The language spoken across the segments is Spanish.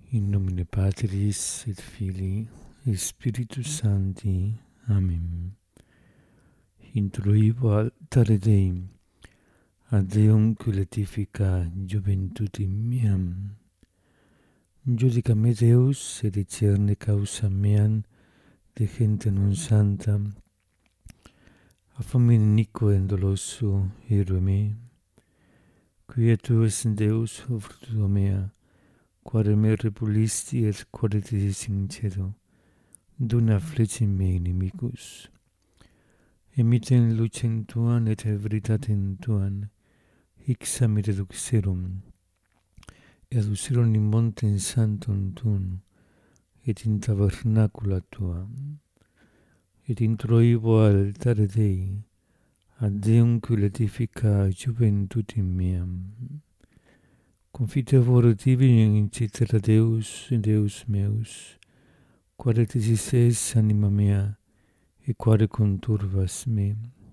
In nomine Patris et Filii et Spiritus Sancti. Amen. Introibo altare Dei, ad Deum qui letifica juventutem meam. Judica me Deus et discerne causa meam de gente non santa, a famine iniquo et doloso ero me. Quia tu es Deus, o fructus mea, quare me repulisti et quare te sincero, dona flecem me inimicus. Emiten lucem tuam et veritatem tuam, hic samit reduxerum, educerum in montem sanctum tuum, et in tabernacula tuam. Et introibo altare Dei, ad Deum qui letifica juventutem meam. Confitevor tibi in incitera Deus, Deus meus, quare tisis es anima mea, et quare conturbas me.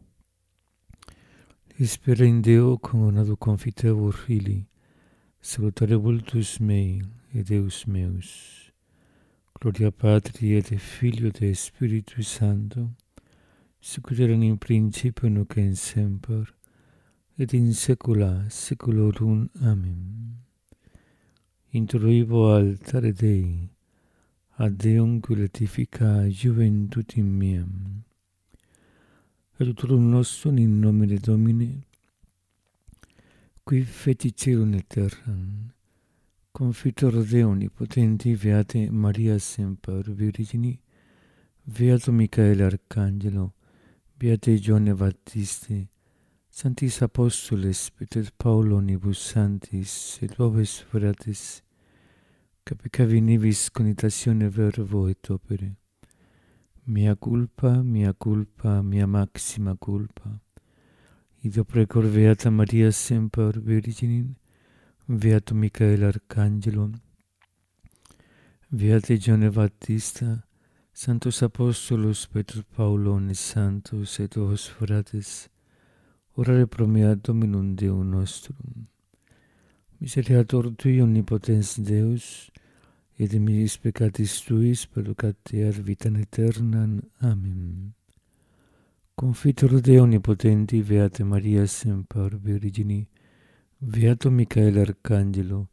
Spera in Deo congonado confitevor Filii, salutare vultus mei, et Deus meus. Gloria Patri et Filio et Spiritus Sancto, sicut erat in principio nunc et semper, et in saecula saeculorum. Amen. Introibo altare Dei, ad Deum qui letifica juventutem meam. Adiutorum nostrum in nomine Domini, qui feci caelum et terram, confitor Deo omnipotenti, Beate Maria semper Virgini, Beato Michael Arcangelo, Beate Ioanne Baptiste, Sanctis Apostoles, Peter Paulo omnibus sanctis, et vobis fratres, capecavi nivis conitatione verbo et opere. Mea culpa, mea maxima culpa. Ido precor Beata Maria semper Virginem, Beato Michael Arcangelo, Beate Ioanne Baptista, Sanctos Apostolos Petrus Paulo omnes santos et vos fratres, orare pro mea Dominum Deum nostrum. Miseriator Tui omnipotens Deus, et de mis peccatis Tuis perducater vitam aeternam. Amen. Confitor Deo omnipotenti, Beate Maria semper Virgini, Beato Michael Arcangelo,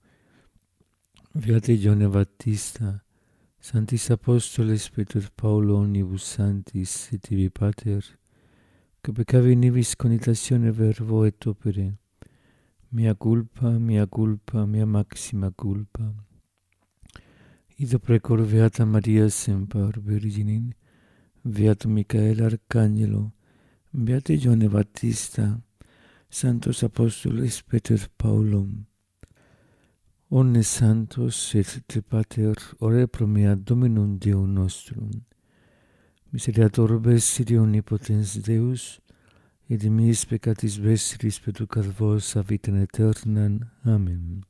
Beate Ioanne Baptista, Sanctis Apostoles Petrus Paulo omnibus sanctis, et tibi Pater, capecavi nivis conitatione verbo et opere. Mea culpa, mea maxima culpa. Ido precor Beata Maria semper Virginem, Beato Michael Arcangelo, Beate Ioanne Baptista, Sanctos Apostoles Peter Paulo, omnes santos et te Pater, orare pro mea Dominum Deum nostrum. Miseriator vestri omnipotens Deus, et de mis peccatis vestris perducat vos a vitam aeternam. Amen.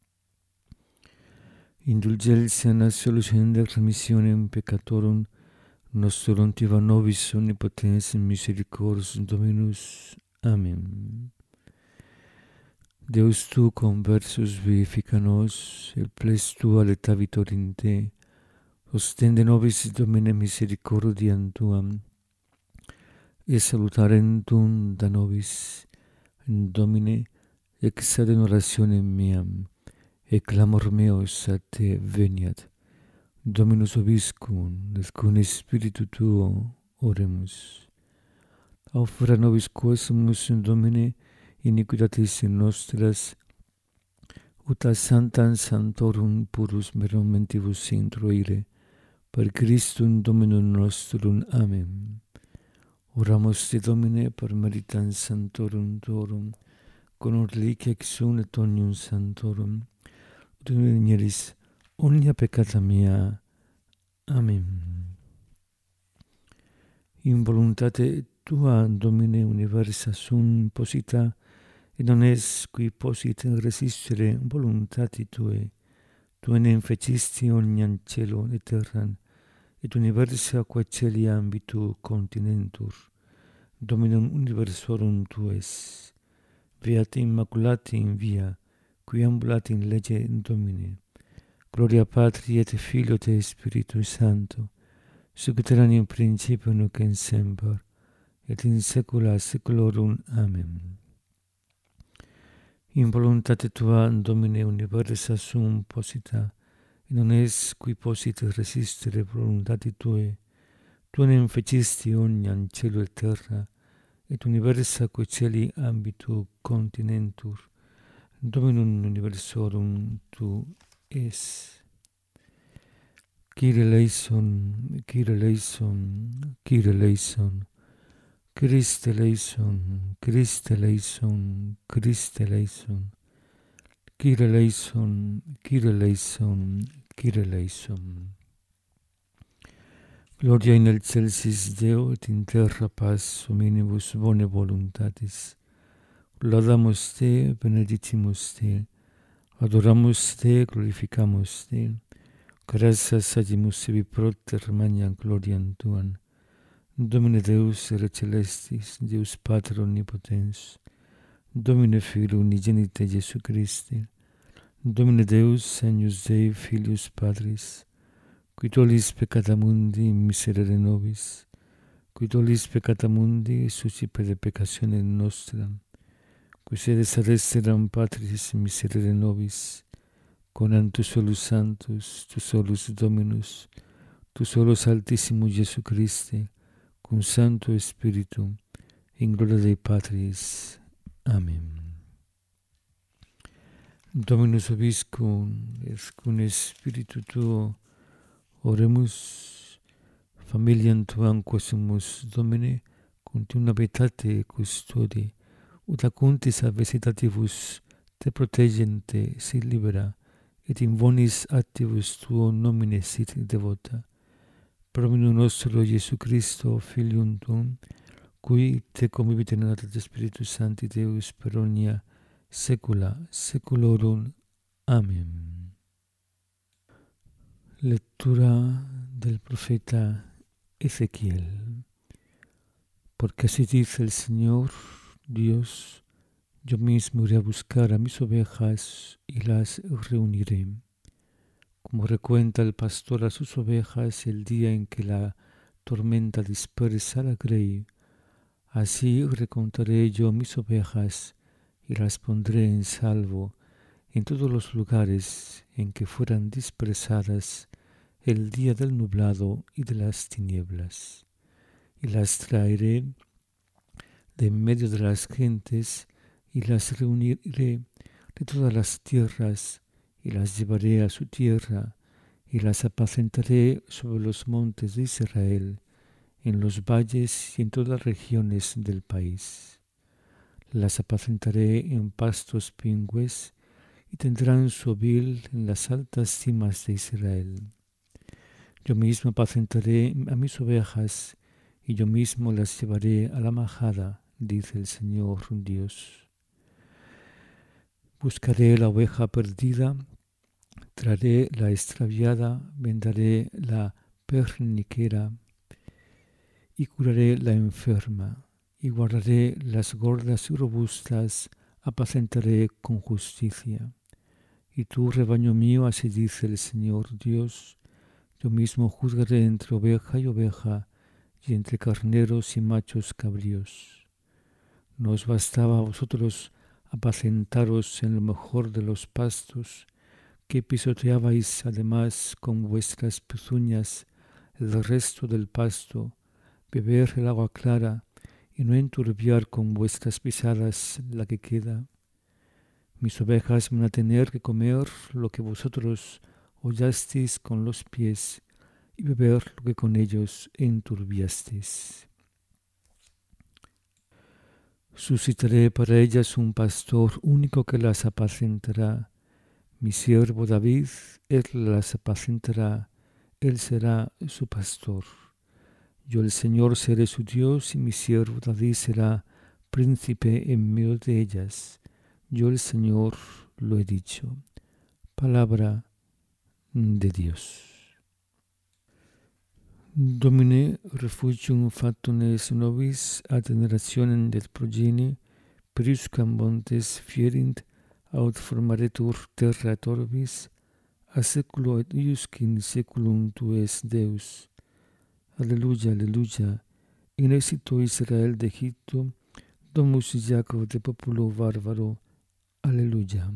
Indulgentia absolutionem remissionem peccatorum nostrum tiva nobis omnipotens misericors Dominus. Amen. Deus tu conversus vivifica nos, et ples tua letavitor in te, ostende nobis Domine misericordiam tuam, et salutarem tuum da nobis, Domine, exade in orationem meam, et clamor meus a te veniat. Dominus vobiscum, et cum spiritu tuo oremus. Aufera nobis quesumus, Domine, iniquitatis nostras, ut a sanctam sanctorum purus mentibus introire, per Christum Dominum nostrum. Amen. Oramus te Domine per meritam sanctorum tuorum, con reliquia exum et omnium sanctorum, ut venieris omnia peccata mea. Amen. In voluntate tua, Domine, universa sum posita, et non es qui posit resistere voluntati Tue. Tu enem fecisti omniam cielo et terram, et universa qua celi ambitu continentur. Dominum universorum Tu es. Beate Immaculate in via, qui ambulat in lege Domine. Gloria Patri et Filio et Spiritus Sancto, sic ut erat in principio nunc in semper, et in saecula saeculorum. Amen. In voluntate tua, Domine, universa sum posita, et non es qui posit resistere voluntati tuae. Tu nem fecisti omniam cielo et terra, et universa quae celi ambitu continentur. Dominum universorum tu es. Kyrie eleison, Kyrie eleison, Kyrie eleison. Christe eleison, Christe eleison, Christe eleison. Kyrie eleison, Kyrie eleison, Kyrie eleison. Gloria in excelsis Deo et in terra paz hominibus bone voluntatis. Laudamus te, benedicimus te, adoramus te, glorificamus te. Gratias agimus sibi proter magnam gloriam tuam. Domine Deus ere celestis, Deus Pater omnipotens, Domine Filio unigenite Iesu Christi, Domine Deus agnus Dei Filius Patris, qui tollis peccata mundi miserere nobis, qui tollis peccata mundi suscipere peccatione nostra, qui sedes ad esteram Patris miserere nobis, conam tu solus Sanctus, tu solus Dominus, tu solus Altissimus Iesu Christe, cum Sancto Spiritum, in gloria Dei Patris. Amen. Dominus vobiscum, et cum Spiritu tuo, oremus, familiam tuam quesumus, Domine, continua habitate custodi, ut acuntis adversitatibus te protegente sit libera, et in bonis actibus tuo nomine sit devota. Per Dominum nostro Iesu Christo, Filium tuum, cui te convivit in unitate Spiritus Sancti Deus per omnia saecula saeculorum. Amen. Lectura del profeta Ezequiel. Porque así dice el Señor Dios, yo mismo iré a buscar a mis ovejas y las reuniré. Como recuenta el pastor a sus ovejas el día en que la tormenta dispersa la grey, así recontaré yo mis ovejas y las pondré en salvo en todos los lugares en que fueran dispersadas el día del nublado y de las tinieblas. Y las traeré de en medio de las gentes y las reuniré de todas las tierras y las llevaré a su tierra y las apacentaré sobre los montes de Israel, en los valles y en todas las regiones del país. Las apacentaré en pastos pingües y tendrán su ovil en las altas cimas de Israel. Yo mismo apacentaré a mis ovejas y yo mismo las llevaré a la majada, dice el Señor Dios. Buscaré la oveja perdida, traeré la extraviada, vendaré la perniquera y curaré la enferma, y guardaré las gordas y robustas, apacentaré con justicia. Y tú, rebaño mío, así dice el Señor Dios, yo mismo juzgaré entre oveja y oveja, y entre carneros y machos cabríos. ¿No os bastaba a vosotros apacentaros en lo mejor de los pastos, que pisoteabais además con vuestras pezuñas el resto del pasto, beber el agua clara y no enturbiar con vuestras pisadas la que queda? Mis ovejas van a tener que comer lo que vosotros hollasteis con los pies y beber lo que con ellos enturbiasteis. Suscitaré para ellas un pastor único que las apacentará. Mi siervo David, él las apacentará, él será su pastor. Yo el Señor seré su Dios y mi siervo David será príncipe en medio de ellas. Yo el Señor lo he dicho. Palabra de Dios. Domine refugium factum es nobis ad generationem det progenie, priscam montes fierint, aut formaretur terra torbis, a seculo et iusque in seculum tu es Deus. Alleluia, alleluia. In exito Israel de Egipto, domus Jacob de populo barbaro. Alleluia.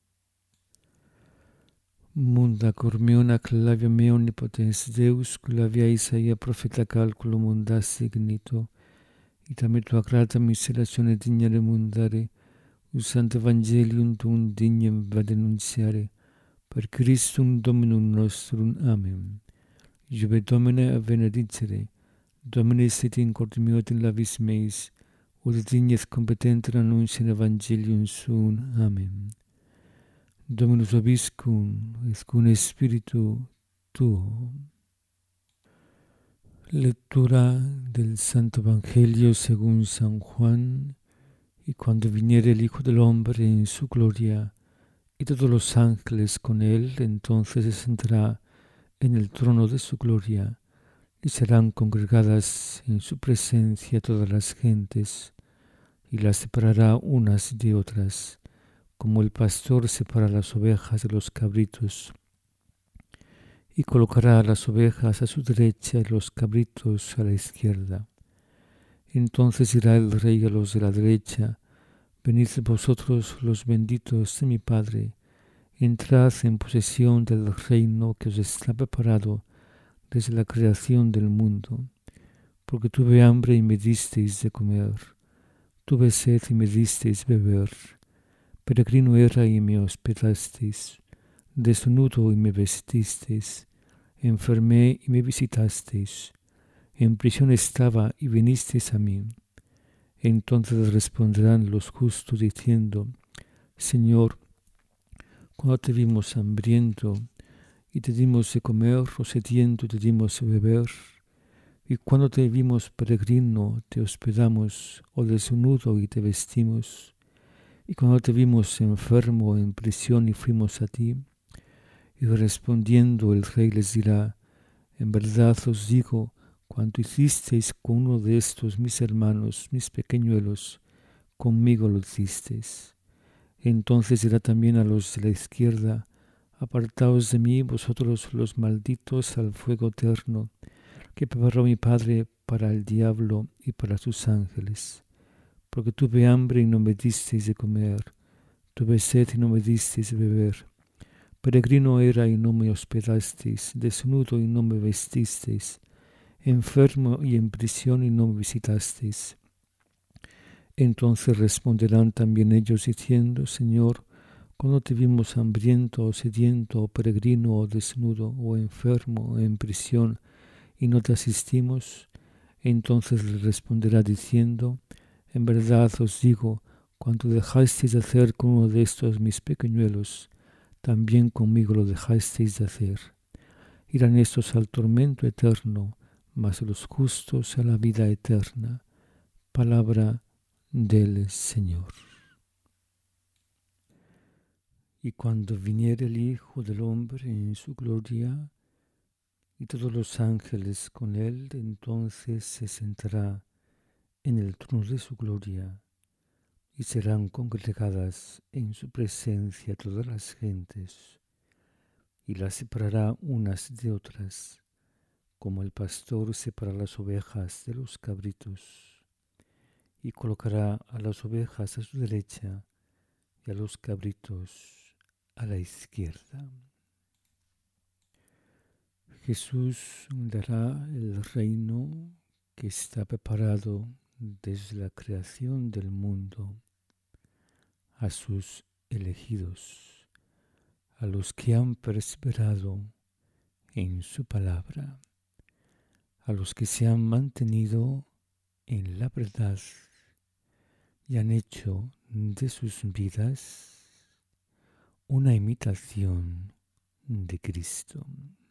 Munda cormeona clavia me omnipotens Deus, clavia Isaia profeta calculo munda signito, itamet tua grata miserazione dignare mundare, usant evangelium tuum dignem va denunciare, per Christum Dominum nostrum. Amen. Jube Domine a benedicere, Domine sit in corde meo in labis meis, ut dignes competenter annunciare evangelium suum. Amen. Dominus vobiscum, et cum spiritu tuo. Lectura del Santo Evangelio según San Juan. Y cuando viniere el Hijo del Hombre en su gloria, y todos los ángeles con él, entonces se sentará en el trono de su gloria, y serán congregadas en su presencia todas las gentes, y las separará unas de otras, como el pastor separa las ovejas de los cabritos, y colocará a las ovejas a su derecha y los cabritos a la izquierda. Entonces dirá el Rey a los de la derecha: venid vosotros los benditos de mi Padre, entrad en posesión del reino que os está preparado desde la creación del mundo, porque tuve hambre y me disteis de comer, tuve sed y me disteis beber, peregrino era y me hospedasteis, desnudo y me vestisteis, enfermé y me visitasteis, en prisión estaba y vinisteis a mí. Entonces responderán los justos diciendo: Señor, cuando te vimos hambriento y te dimos de comer, o sediento y te dimos de beber, y cuando te vimos peregrino te hospedamos, o desnudo y te vestimos, y cuando te vimos enfermo o en prisión y fuimos a ti. Y respondiendo el Rey les dirá: en verdad os digo, cuanto hicisteis con uno de estos mis hermanos, mis pequeñuelos, conmigo lo hicisteis. Entonces dirá también a los de la izquierda: apartaos de mí, vosotros los malditos, al fuego eterno, que preparó mi Padre para el diablo y para sus ángeles. Porque tuve hambre y no me disteis de comer, tuve sed y no me disteis de beber, peregrino era y no me hospedasteis, desnudo y no me vestisteis, enfermo y en prisión y no me visitasteis. Entonces responderán también ellos diciendo: Señor, cuando te vimos hambriento o sediento o peregrino o desnudo o enfermo o en prisión y no te asistimos. Entonces le responderá diciendo: en verdad os digo, cuanto dejasteis de hacer con uno de estos mis pequeñuelos, también conmigo lo dejasteis de hacer. Irán estos al tormento eterno, mas los justos a la vida eterna. Palabra del Señor. Y cuando viniere el Hijo del Hombre en su gloria, y todos los ángeles con él, entonces se sentará en el trono de su gloria, y serán congregadas en su presencia todas las gentes, y las separará unas de otras, como el pastor separa las ovejas de los cabritos, y colocará a las ovejas a su derecha y a los cabritos a la izquierda. Jesús dará el reino que está preparado desde la creación del mundo a sus elegidos, a los que han perseverado en su palabra, a los que se han mantenido en la verdad y han hecho de sus vidas una imitación de Cristo.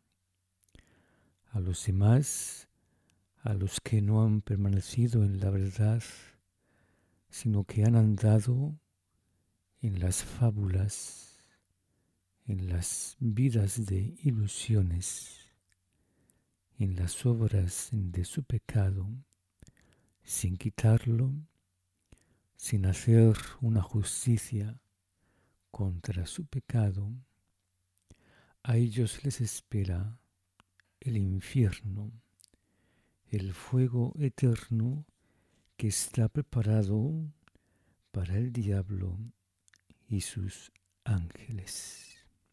A los demás, a los que no han permanecido en la verdad, sino que han andado en las fábulas, en las vidas de ilusiones, en las obras de su pecado, sin quitarlo, sin hacer una justicia contra su pecado, a ellos les espera el infierno, el fuego eterno que está preparado para el diablo y sus ángeles.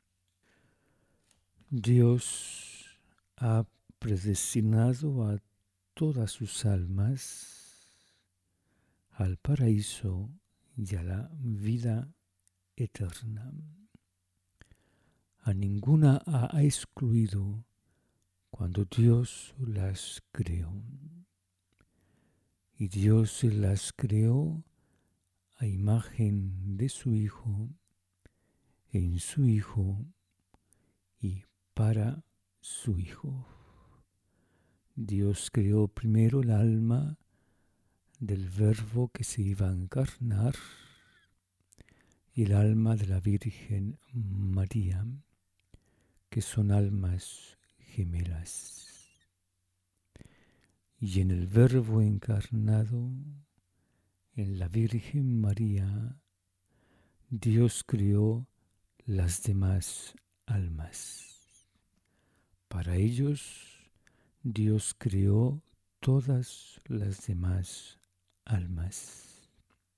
Dios ha predestinado a todas sus almas al paraíso y a la vida eterna. A ninguna ha excluido cuando Dios las creó. Y Dios las creó a imagen de su Hijo, en su Hijo y para su Hijo. Dios creó primero el alma del Verbo que se iba a encarnar y el alma de la Virgen María, que son almas gemelas. Y en el Verbo encarnado, en la Virgen María, Dios creó las demás almas. Para ellos, Dios creó todas las demás almas.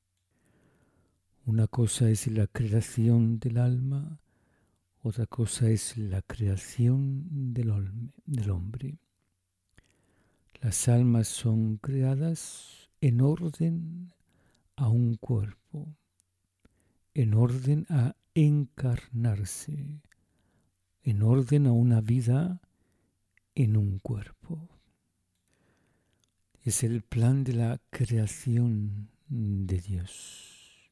Una cosa es la creación del alma, otra cosa es la creación del hombre. Las almas son creadas en orden a un cuerpo, en orden a encarnarse, en orden a una vida en un cuerpo. Es el plan de la creación de Dios.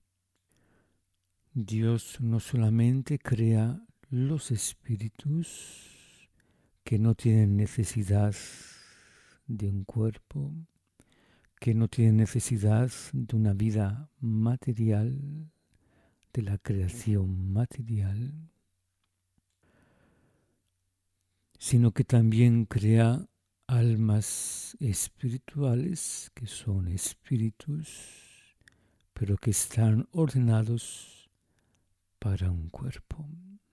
Dios no solamente crea los espíritus que no tienen necesidad de un cuerpo, que no tienen necesidad de una vida material, de la creación material, sino que también crea almas espirituales, que son espíritus, pero que están ordenados para un cuerpo.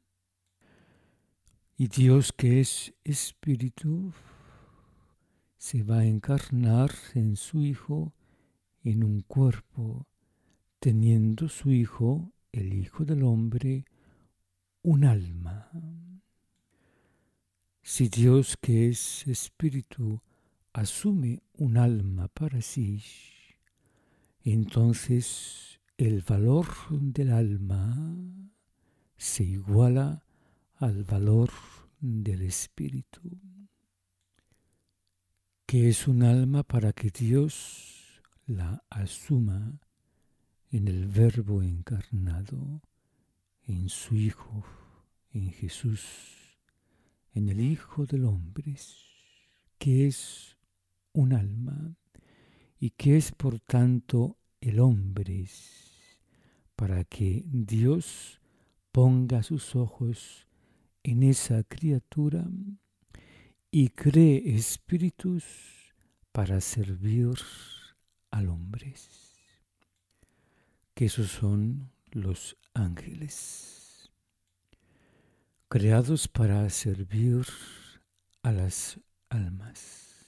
Y Dios, que es espíritu, se va a encarnar en su Hijo en un cuerpo, teniendo su Hijo, el Hijo del Hombre, un alma. Si Dios, que es espíritu, asume un alma para sí, entonces el valor del alma se iguala al valor del espíritu. Que es un alma para que Dios la asuma en el Verbo encarnado, en su Hijo, en Jesús, en el Hijo del Hombre, que es un alma y que es por tanto el hombre, para que Dios ponga sus ojos en esa criatura y cree espíritus para servir al hombre, que esos son los ángeles, creados para servir a las almas.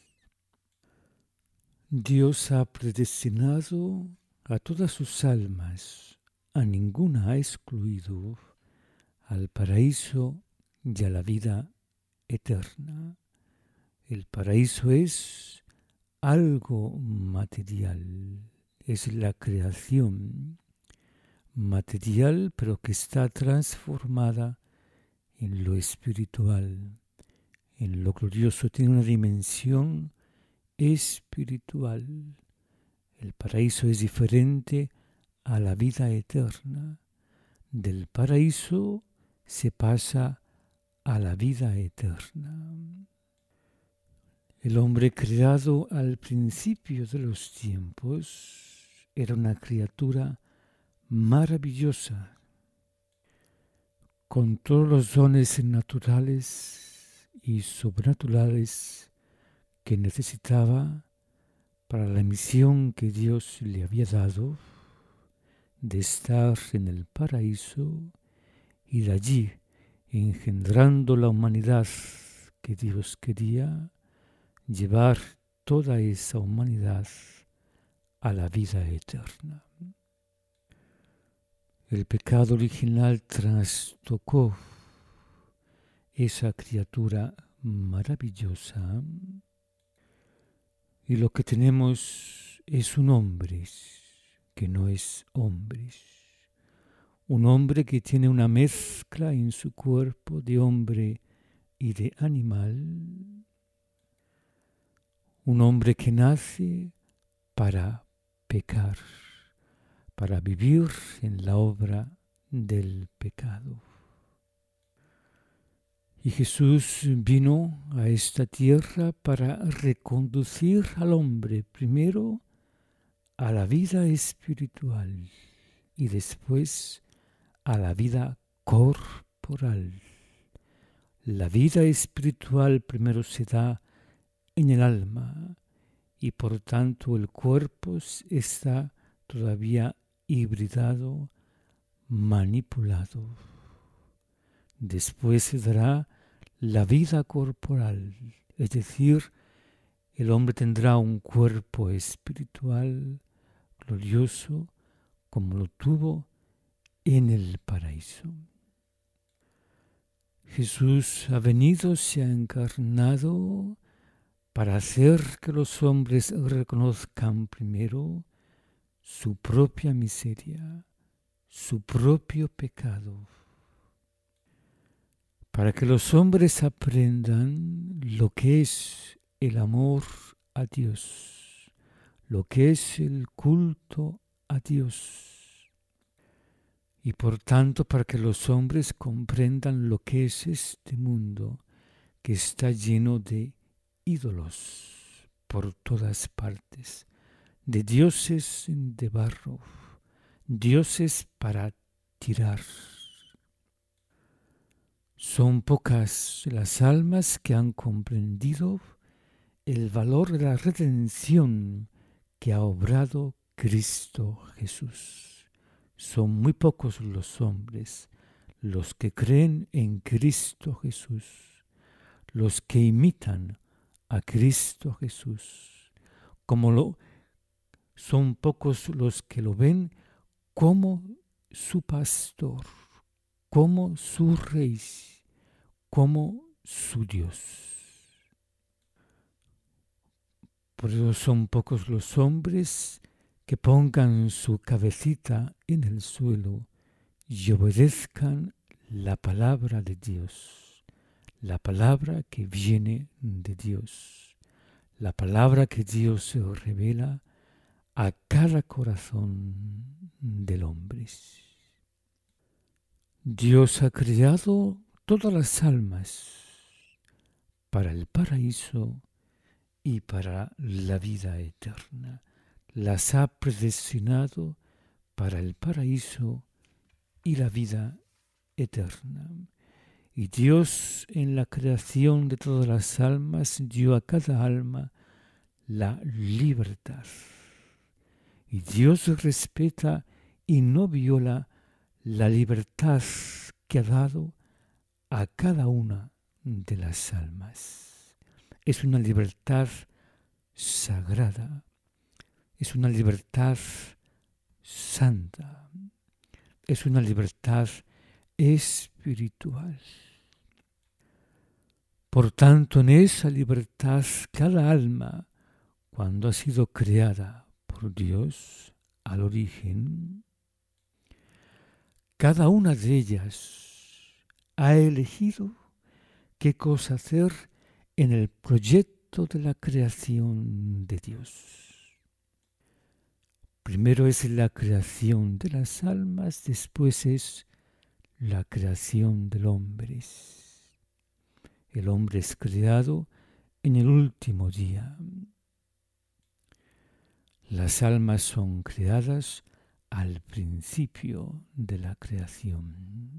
Dios ha predestinado a todas sus almas, a ninguna ha excluido, al paraíso y a la vida eterna. El paraíso es algo material, es la creación material, pero que está transformada en lo espiritual, en lo glorioso, tiene una dimensión espiritual. El paraíso es diferente a la vida eterna. Del paraíso se pasa a la vida eterna. El hombre creado al principio de los tiempos era una criatura maravillosa, con todos los dones naturales y sobrenaturales que necesitaba para la misión que Dios le había dado de estar en el paraíso y de allí engendrando la humanidad que Dios quería, llevar toda esa humanidad a la vida eterna. El pecado original trastocó esa criatura maravillosa y lo que tenemos es un hombre que no es hombre. Un hombre que tiene una mezcla en su cuerpo de hombre y de animal. Un hombre que nace para pecar, para vivir en la obra del pecado. Y Jesús vino a esta tierra para reconducir al hombre primero a la vida espiritual y después a la vida corporal. La vida espiritual primero se da en el alma y por tanto el cuerpo está todavía hibridado, manipulado. Después se dará la vida corporal, es decir, el hombre tendrá un cuerpo espiritual glorioso como lo tuvo en el paraíso. Jesús ha venido, se ha encarnado para hacer que los hombres reconozcan primero su propia miseria, su propio pecado, para que los hombres aprendan lo que es el amor a Dios, lo que es el culto a Dios. Y por tanto, para que los hombres comprendan lo que es este mundo que está lleno de ídolos por todas partes, de dioses de barro, dioses para tirar. Son pocas las almas que han comprendido el valor de la redención que ha obrado Cristo Jesús. Son muy pocos los hombres los que creen en Cristo Jesús, los que imitan a Cristo Jesús, son pocos los que lo ven como su pastor, como su rey, como su Dios. Por eso son pocos los hombres que pongan su cabecita en el suelo y obedezcan la palabra de Dios, la palabra que viene de Dios, la palabra que Dios se revela a cada corazón del hombre. Dios ha creado todas las almas para el paraíso y para la vida eterna. Las ha predestinado para el paraíso y la vida eterna. Y Dios en la creación de todas las almas dio a cada alma la libertad. Y Dios respeta y no viola la libertad que ha dado a cada una de las almas. Es una libertad sagrada. Es una libertad santa. Es una libertad espiritual. Por tanto, en esa libertad, cada alma, cuando ha sido creada por Dios al origen, cada una de ellas ha elegido qué cosa hacer en el proyecto de la creación de Dios. Primero es la creación de las almas, después es la creación del hombre. El hombre es creado en el último día. Las almas son creadas al principio de la creación.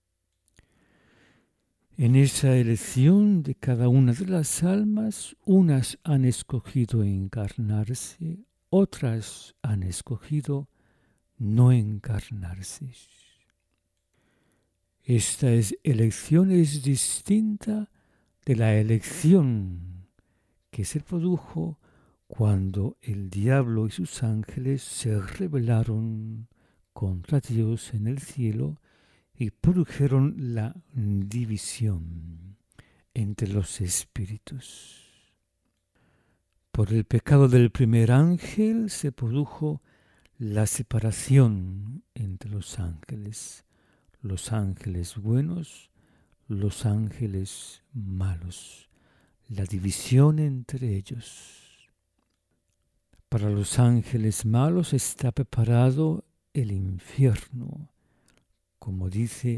En esa elección de cada una de las almas, unas han escogido encarnarse, otras han escogido no encarnarse. Esta elección es distinta de la elección que se produjo cuando el diablo y sus ángeles se rebelaron contra Dios en el cielo y produjeron la división entre los espíritus. Por el pecado del primer ángel se produjo la separación entre los ángeles buenos, los ángeles malos, la división entre ellos. Para los ángeles malos está preparado el infierno, como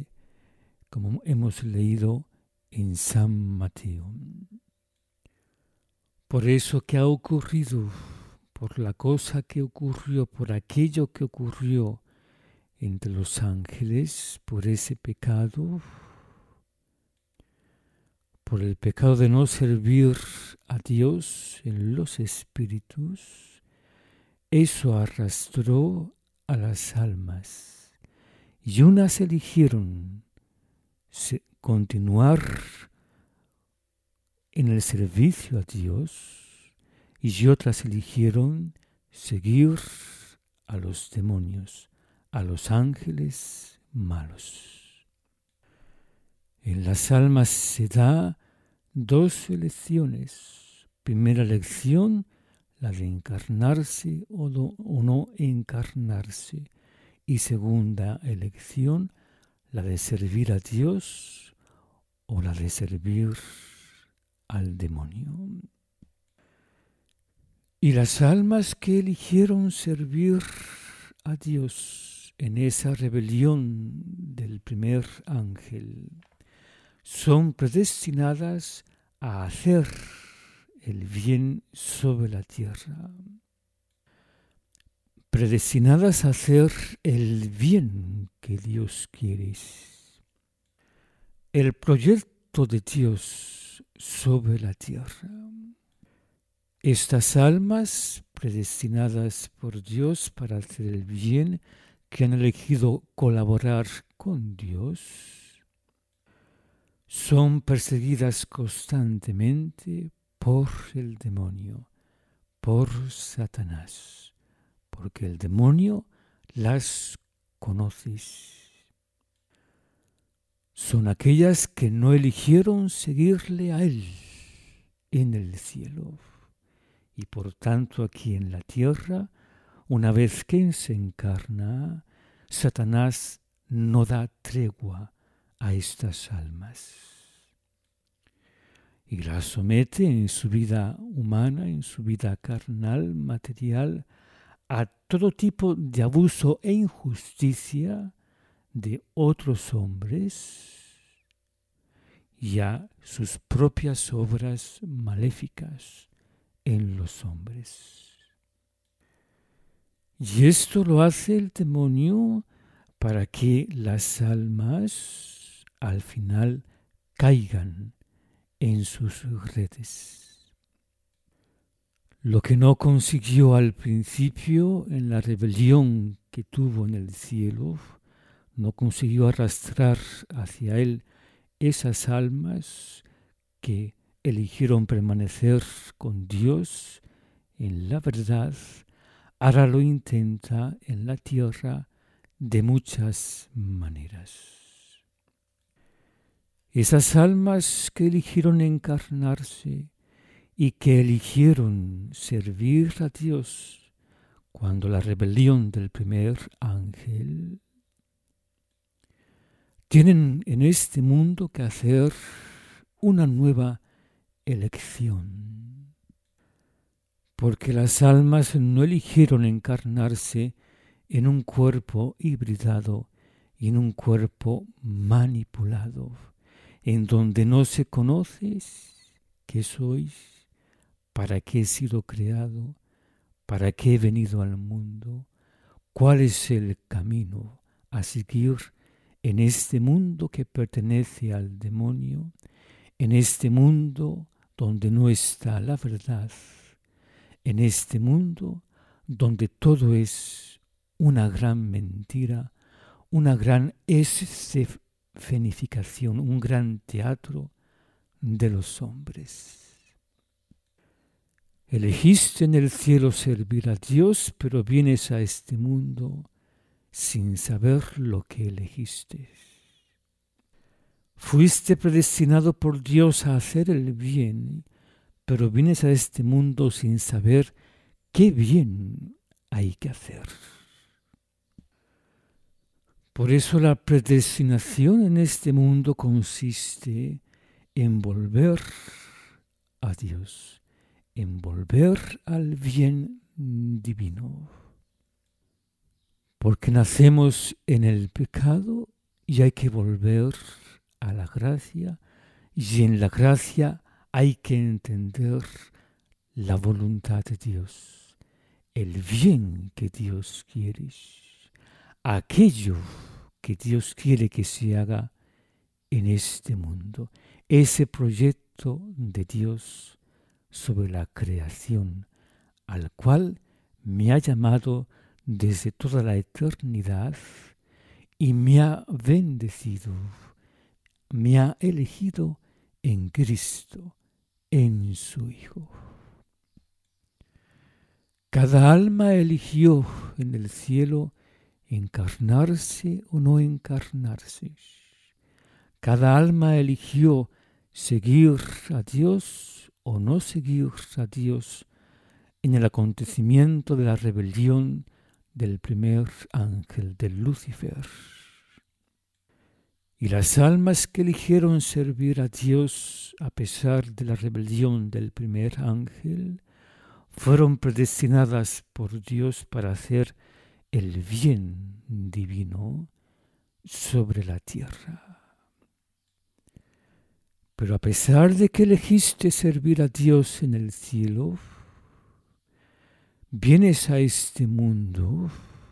hemos leído en San Mateo. Por eso que ha ocurrido, por la cosa que ocurrió, por aquello que ocurrió entre los ángeles, por ese pecado, por el pecado de no servir a Dios en los espíritus, eso arrastró a las almas. Y unas eligieron continuar en el servicio a Dios y otras eligieron seguir a los demonios, a los ángeles malos. En las almas se da dos elecciones. Primera elección, la de encarnarse o no encarnarse. Y segunda elección, la de servir a Dios o la de servir al demonio. Y las almas que eligieron servir a Dios en esa rebelión del primer ángel son predestinadas a hacer el bien sobre la tierra. Predestinadas a hacer el bien que Dios quiere. El proyecto de Dios sobre la tierra. Estas almas predestinadas por Dios para hacer el bien, que han elegido colaborar con Dios, son perseguidas constantemente por el demonio, por Satanás, porque el demonio las conoce. Son aquellas que no eligieron seguirle a Él en el cielo. Y por tanto aquí en la tierra, una vez que se encarna, Satanás no da tregua a estas almas. Y las somete en su vida humana, en su vida carnal, material, a todo tipo de abuso e injusticia de otros hombres y a sus propias obras maléficas en los hombres. Y esto lo hace el demonio para que las almas al final caigan en sus redes. Lo que no consiguió al principio en la rebelión que tuvo en el cielo, no consiguió arrastrar hacia él esas almas que eligieron permanecer con Dios en la verdad, ahora lo intenta en la tierra de muchas maneras. Esas almas que eligieron encarnarse y que eligieron servir a Dios cuando la rebelión del primer ángel, tienen en este mundo que hacer una nueva elección, porque las almas no eligieron encarnarse en un cuerpo hibridado y en un cuerpo manipulado, en donde no se conoce qué sois, para qué he sido creado, para qué he venido al mundo, cuál es el camino a seguir en este mundo que pertenece al demonio, en este mundo donde no está la verdad, en este mundo donde todo es una gran mentira, una gran escenificación, un gran teatro de los hombres. Elegiste en el cielo servir a Dios, pero vienes a este mundo sin saber lo que elegiste. Fuiste predestinado por Dios a hacer el bien, pero vienes a este mundo sin saber qué bien hay que hacer. Por eso la predestinación en este mundo consiste en volver a Dios, en volver al bien divino. Porque nacemos en el pecado y hay que volver a la gracia, y en la gracia hay que entender la voluntad de Dios, el bien que Dios quiere, aquello que Dios quiere que se haga en este mundo, ese proyecto de Dios sobre la creación, al cual me ha llamado desde toda la eternidad y me ha bendecido, me ha elegido en Cristo, en su Hijo. Cada alma eligió en el cielo encarnarse o no encarnarse. Cada alma eligió seguir a Dios o no seguir a Dios en el acontecimiento de la rebelión del primer ángel, de Lucifer. Y las almas que eligieron servir a Dios a pesar de la rebelión del primer ángel fueron predestinadas por Dios para hacer el bien divino sobre la tierra. Pero a pesar de que elegiste servir a Dios en el cielo, vienes a este mundo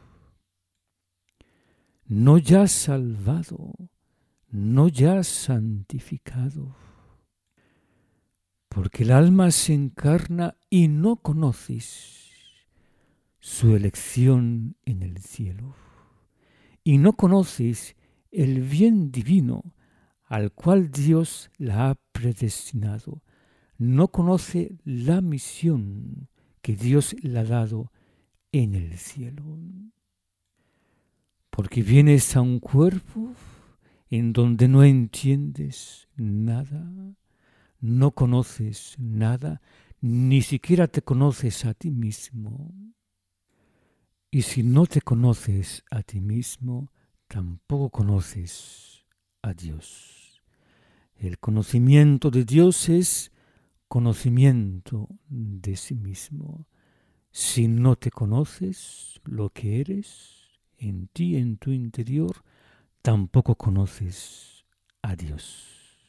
no ya salvado, no ya santificado, porque el alma se encarna y no conoces su elección en el cielo, y no conoces el bien divino al cual Dios la ha predestinado, no conoce la misión que Dios le ha dado en el cielo. Porque vienes a un cuerpo en donde no entiendes nada, no conoces nada, ni siquiera te conoces a ti mismo. Y si no te conoces a ti mismo, tampoco conoces a Dios. El conocimiento de Dios es conocimiento de sí mismo. Si no te conoces lo que eres en ti, en tu interior, tampoco conoces a Dios.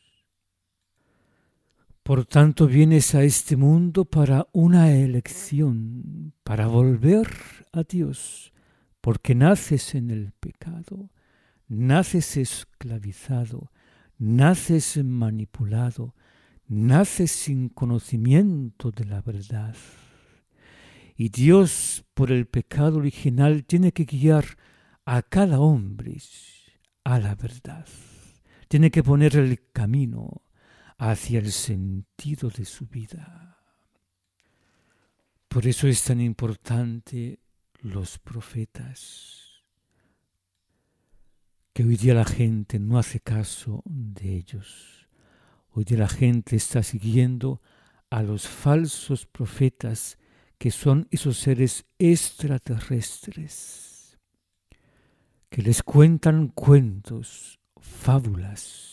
Por tanto, vienes a este mundo para una elección, para volver a Dios, porque naces en el pecado, naces esclavizado, naces manipulado, naces sin conocimiento de la verdad. Y Dios, por el pecado original, tiene que guiar a cada hombre a la verdad. Tiene que poner el camino hacia el sentido de su vida. Por eso es tan importante los profetas, que hoy día la gente no hace caso de ellos. Hoy día la gente está siguiendo a los falsos profetas, que son esos seres extraterrestres, que les cuentan cuentos, fábulas,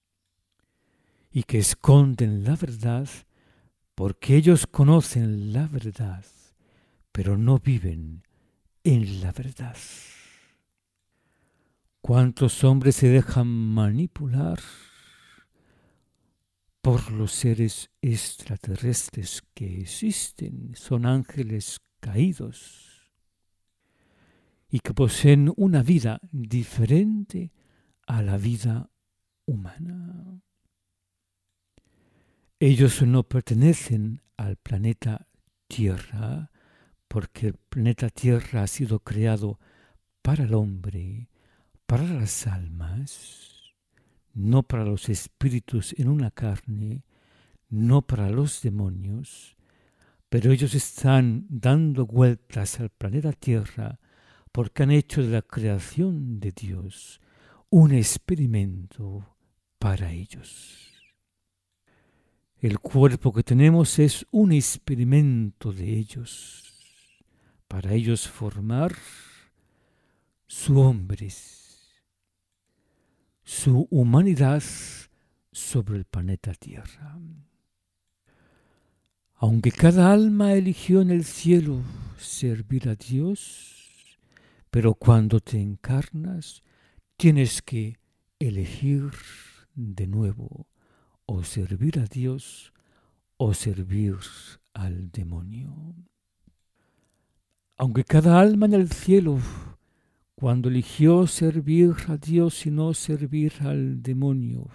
y que esconden la verdad porque ellos conocen la verdad, pero no viven en la verdad. ¿Cuántos hombres se dejan manipular por los seres extraterrestres que existen? Son ángeles caídos y que poseen una vida diferente a la vida humana. Ellos no pertenecen al planeta Tierra, porque el planeta Tierra ha sido creado para el hombre, para las almas, no para los espíritus en una carne, no para los demonios, pero ellos están dando vueltas al planeta Tierra porque han hecho de la creación de Dios un experimento para ellos. El cuerpo que tenemos es un experimento de ellos, para ellos formar su hombres, su humanidad sobre el planeta Tierra. Aunque cada alma eligió en el cielo servir a Dios, pero cuando te encarnas tienes que elegir de nuevo o servir a Dios o servir al demonio. Aunque cada alma en el cielo, cuando eligió servir a Dios y no servir al demonio,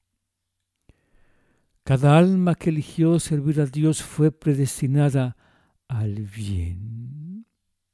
cada alma que eligió servir a Dios fue predestinada al bien.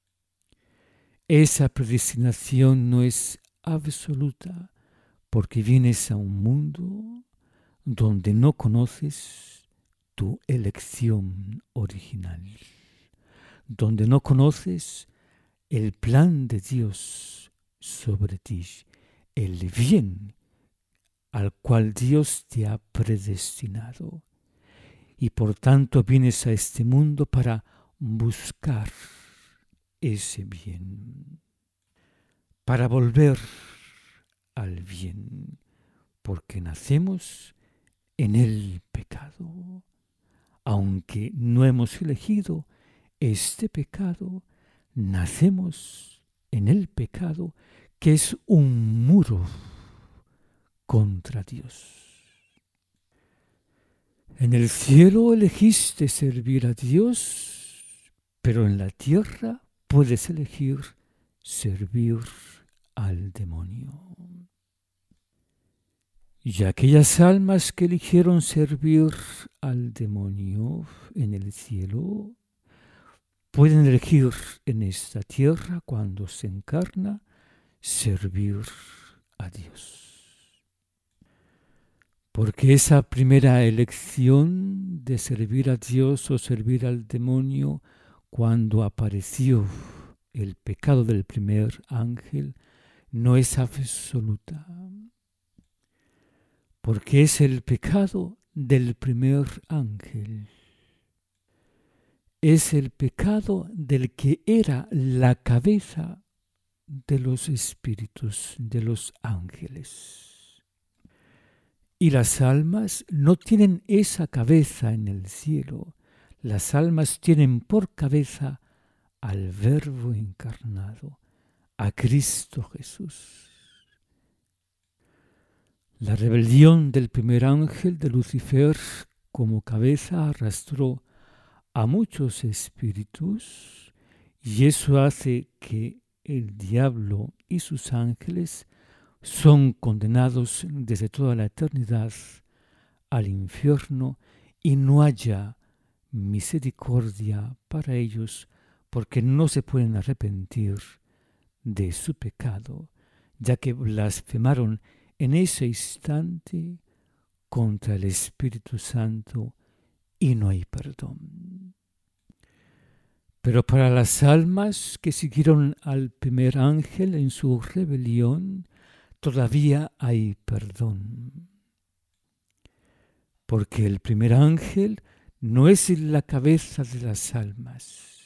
Esa predestinación no es absoluta, porque vienes a un mundo donde no conoces tu elección original, donde no conoces el plan de Dios sobre ti, el bien al cual Dios te ha predestinado. Y por tanto vienes a este mundo para buscar ese bien, para volver al bien, porque nacemos en el pecado. Aunque no hemos elegido este pecado, nacemos en el pecado, que es un muro contra Dios. En el cielo elegiste servir a Dios, pero en la tierra puedes elegir servir al demonio. Y aquellas almas que eligieron servir al demonio en el cielo pueden elegir en esta tierra, cuando se encarna, servir a Dios. Porque esa primera elección de servir a Dios o servir al demonio, cuando apareció el pecado del primer ángel, no es absoluta. Porque es el pecado del primer ángel. Es el pecado del que era la cabeza de los espíritus, de los ángeles. Y las almas no tienen esa cabeza en el cielo. Las almas tienen por cabeza al Verbo encarnado, a Cristo Jesús. La rebelión del primer ángel, de Lucifer, como cabeza arrastró a muchos espíritus, y eso hace que el diablo y sus ángeles son condenados desde toda la eternidad al infierno, y no haya misericordia para ellos, porque no se pueden arrepentir de su pecado, ya que blasfemaron en ese instante contra el Espíritu Santo, y no hay perdón. Pero para las almas que siguieron al primer ángel en su rebelión, todavía hay perdón. Porque el primer ángel no es la cabeza de las almas.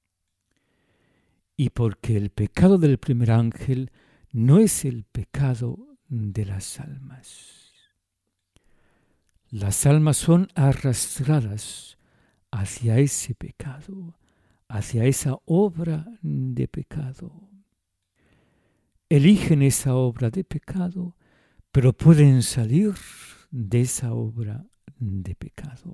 Y porque el pecado del primer ángel no es el pecado de las almas. Las almas son arrastradas hacia ese pecado, hacia esa obra de pecado. Eligen esa obra de pecado, pero pueden salir de esa obra de pecado.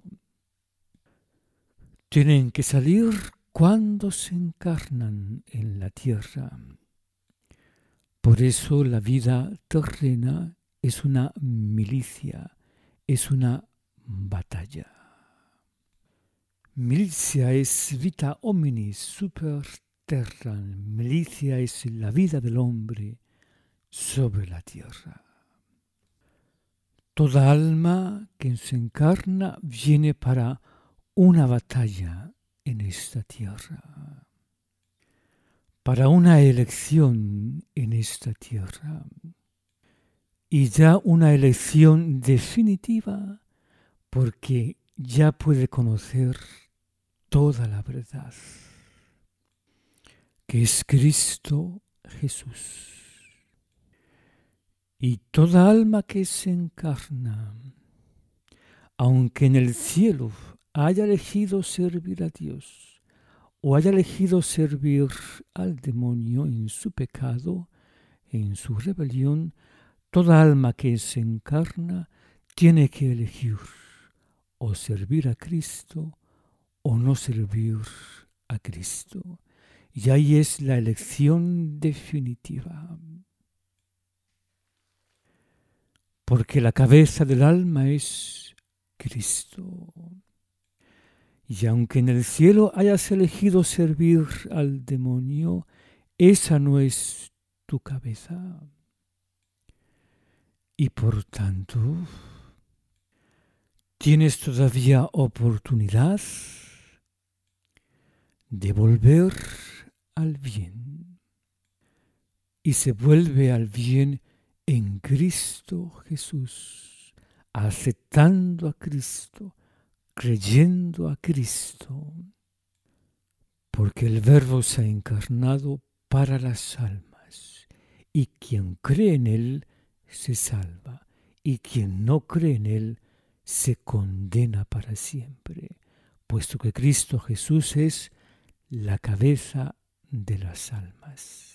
Tienen que salir cuando se encarnan en la tierra. Por eso la vida terrena es una milicia, es una batalla. Milicia es vita hominis super terram. Milicia es la vida del hombre sobre la tierra. Toda alma que se encarna viene para una batalla en esta tierra, para una elección en esta tierra, y ya una elección definitiva, porque ya puede conocer toda la verdad, que es Cristo Jesús. Y toda alma que se encarna, aunque en el cielo haya elegido servir a Dios o haya elegido servir al demonio en su pecado, en su rebelión, toda alma que se encarna tiene que elegir o servir a Cristo o no servir a Cristo. Y ahí es la elección definitiva. Porque la cabeza del alma es Cristo. Y aunque en el cielo hayas elegido servir al demonio, esa no es tu cabeza. Y por tanto, tienes todavía oportunidad de volver al bien. Y se vuelve al bien en Cristo Jesús, aceptando a Cristo, creyendo a Cristo, porque el Verbo se ha encarnado para las almas, y quien cree en Él se salva, y quien no cree en Él se condena para siempre, puesto que Cristo Jesús es la cabeza de las almas,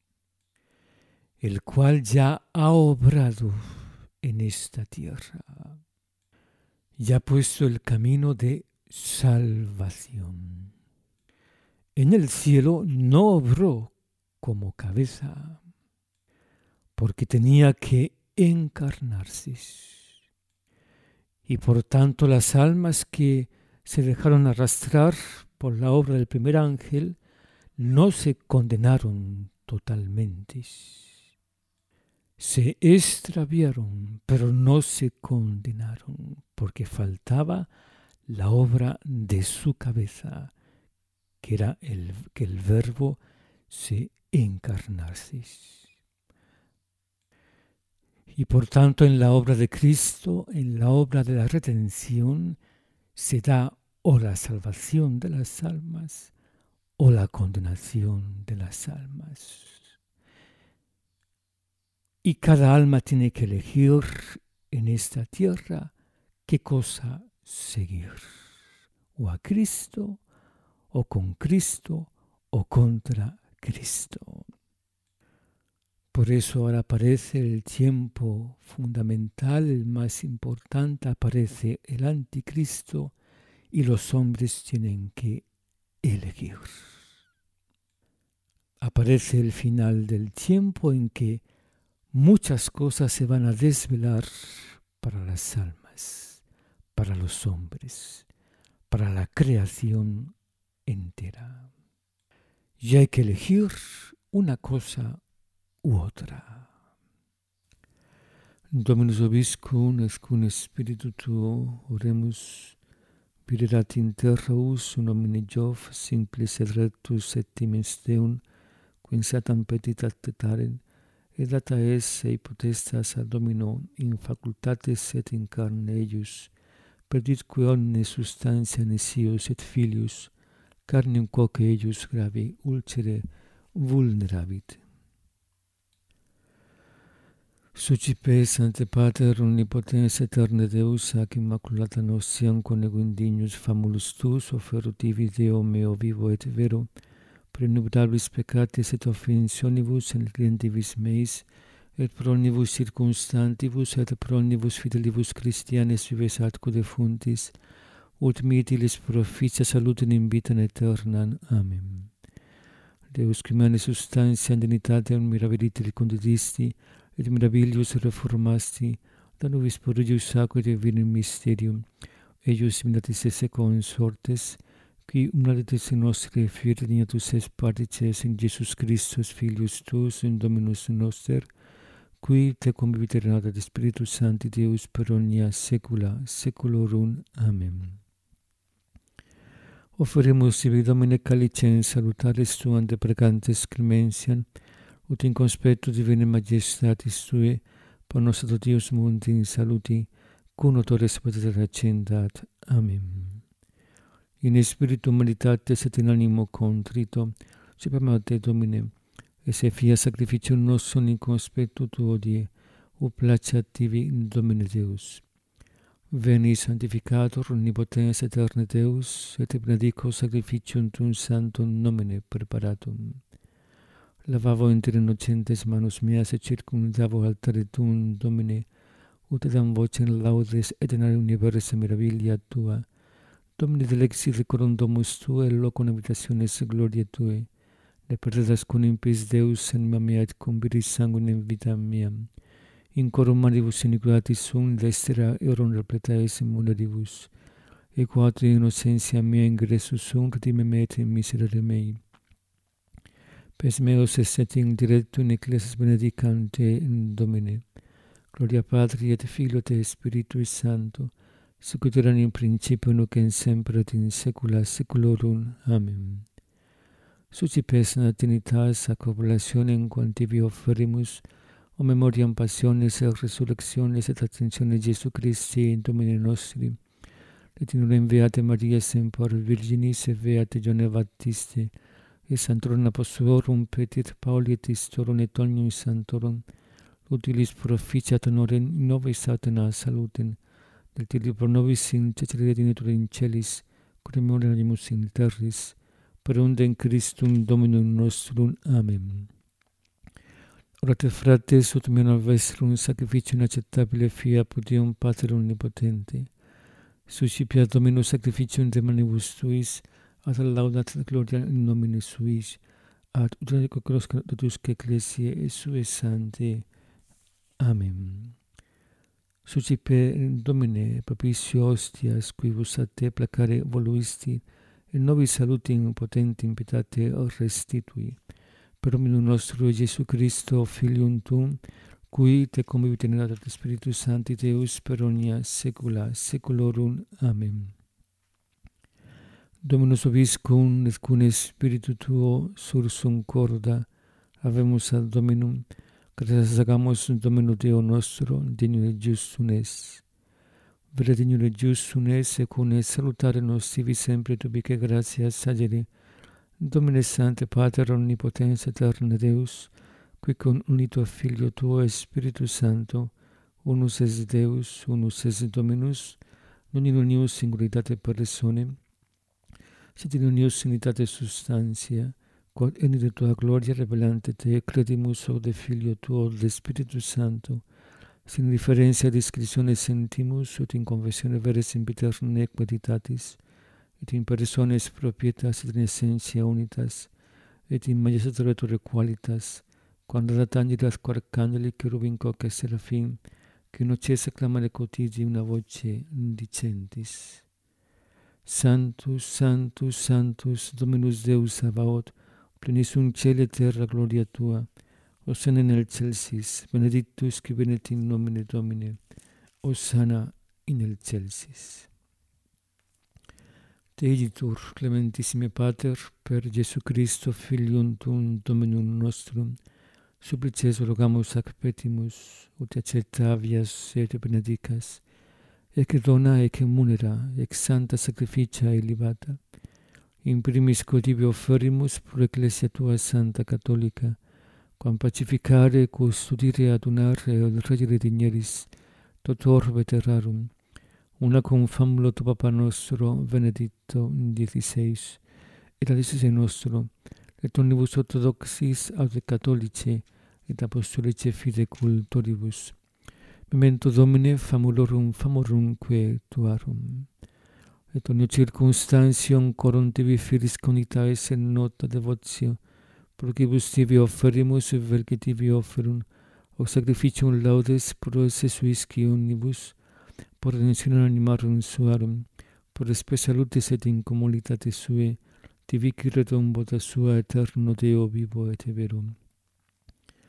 el cual ya ha obrado en esta tierra, ya ha puesto el camino de salvación. En el cielo no obró como cabeza, porque tenía que encarnarse. Y por tanto las almas que se dejaron arrastrar por la obra del primer ángel no se condenaron totalmente. Se extraviaron, pero no se condenaron, porque faltaba la obra de su cabeza, que era que el Verbo se encarnase. Y por tanto en la obra de Cristo, en la obra de la redención, se da o la salvación de las almas o la condenación de las almas. Y cada alma tiene que elegir en esta tierra qué cosa seguir, o a Cristo, o con Cristo, o contra Cristo. Por eso ahora aparece el tiempo fundamental, el más importante, aparece el anticristo y los hombres tienen que elegir. Aparece el final del tiempo en que muchas cosas se van a desvelar para las almas, para los hombres, para la creación entera. Y hay que elegir una cosa u otra. Dominus vobiscum, escum spiritu tuo, oremus, viderat in terra usum nomine Jov, simplis et rectus et timens Deum, quin Satan petitat tetaren, et data esse potestas ad Domino in facultates et in carne eius, perditque omne substantia necius et filius, carnem quoque eius gravi ulcere vulnerabit. Sucipe, Sancte Pater, omnipotens aeterne Deus, ac immaculata nostiam conego indignus famulus tuus, offerutivi Deo meo vivo et vero, prenuptablis peccatis et offensionibus et clientibus meis, et pro omnibus circumstantibus et pro omnibus fidelibus Christianes vives atque defuntis, ut mitilis proficia salutem in vitam aeternam. Amen. Deus qui mane substantia dignitatem mirabilite condidisti, et mirabilius reformasti, da nobis prodigius sacro et divinum mysterium, eius imitatis esse consortes, qui umnalitis in nostre fiat dignatus es partices in Jesus Christus, Filius tuus, in Dominus noster, qui te convivit renata de Spiritus Sancti Deus per omnia saecula saeculorum. Amen. Offeremus sibi Domine calicem salutaris tuam de pregantes clemensiam, ut in conspectu divine majestatis Tue, per nos Deus mundi in saluti, cum notores potete accendat. Amen. In spiritu humilitatis et in animo contrito, superma Te, Domine, et se fia sacrificium nostrum in conspectu Tuo die, ut placeat Tibi, Domine Deus. Veni sanctificator omnipotens aeterne Deus, et benedico sacrificium Tuum sanctum nomine preparatum. Lavavo inter innocentes manus meas et circumdavo altare Tuum, Domine, ut edam vocem laudes et in universa meravilia Tua. Domine delexi decorum domus Tuae, locum habitationis gloriae Tuae, ne perdedas cum impis Deus anima mea et cum viris sanguinem vita mea. In corum manibus iniquitatis sum destera eorum repletaes in mulieribus, et quatri innocentia mea ingressus sum redime me et in miserere mei. Pes meos esset in directu in ecclesias benedicam Te in Domine. Gloria Patri et Filio et Spiritui Sancto, sic ut erat in principio nunc et semper et in saecula saeculorum. Amen. Sucipes natinitas ac oblationem quam Tibi offerimus, o memoriam passionis et resurrectionis et ascensionis Jesu Christi Domine nostri, et in urem Beate Maria Semper Virginis et Beate Ioanne Baptiste, et Sanctorum Apostolorum Petrit Pauli et Istorum et omnium Sanctorum, utilis proficiat honorem in nobis Satana salutem, del Tili pro nobis in cecere dinitur in celis, quod memoriamus in terris, per undem Christum Dominum nostrum. Amen. Orate frates, ut mea vestrum sacrificium acceptabile fiat Deum Pater omnipotente. Suscipia Dominus sacrificium de manibus Tuis, ad laudat et gloria in nomine Suis, ad utranico crosca totusque ecclesiae et Sue Sancte. Amen. Suscipe Domine propitio hostias, quibus a Te placare voluisti, et nobis salutim potentim pietate restitui. Per Dominum nostro Iesu Christo, Filium Tuum, qui Te convivit in unitate Spiritus Sancti Deus per omnia saecula saeculorum. Amen. Dominus vobiscum et cum Spiritu Tuo sursum corda, habemus ad Dominum, gratias agamus Domino Deo nostro, dignum et justum es. Vere dignum et justum es, et cum salutare nos tibi sempre tubique gratias agere, Domine Sancte Pater omnipotens aeterne Deus, qui con unito Filio Tuo et Spiritus Sancto, unus es Deus, unus es Dominus, non in unius singularitate personae, sed in unius unitate substantia, quod in de Tua gloria revelante Te credimus o de Filio Tuo de Spiritus Sancto, sin differentia discretione sentimus, ut in confessione veris impeterne queditatis, et in persones propietas et in essentia unitas, et in majestature qualitas, quando dat angelis arcangeli cherubim coque seraphim, qui noces acclamare quotidie una voce dicentis. Sanctus, Sanctus, Sanctus, Dominus Deus Sabaoth, plenis sunt caeli et terra gloria Tua, Hosanna in excelsis, benedictus qui venit in nomine Domini, Hosanna in excelsis. Te igitur, clementissime Pater, per Jesu Christo, Filium Tuum, Dominum nostrum, supplices rogamus ac petimus, ut accettavias et benedicas, ec dona ec munera, ec santa sacrificia elevata, in primis codivi offerimus pro Ecclesia Tua Santa Catholica, quam pacificare, custodire, adunare et regere digneris, tot orbe terrarum, una cum famulo tu Papa nostro, Benedicto XVI, et alice nostro, et omnibus orthodoxis aut catholici, et apostolici fide cultoribus. Memento Domine famulorum famorumque Tuarum. Et omnio circumstantium corum Tibi filis conitaes in nota devotio, procibus Tibi offerimus et velci Tibi offerum, o sacrificium laudes pro esse suisci omnibus, por redemptionem animarum suarum, por spe salutis et in communitate Sue, Tibi Kyritum vota Sua eterno Deo vivo et verum.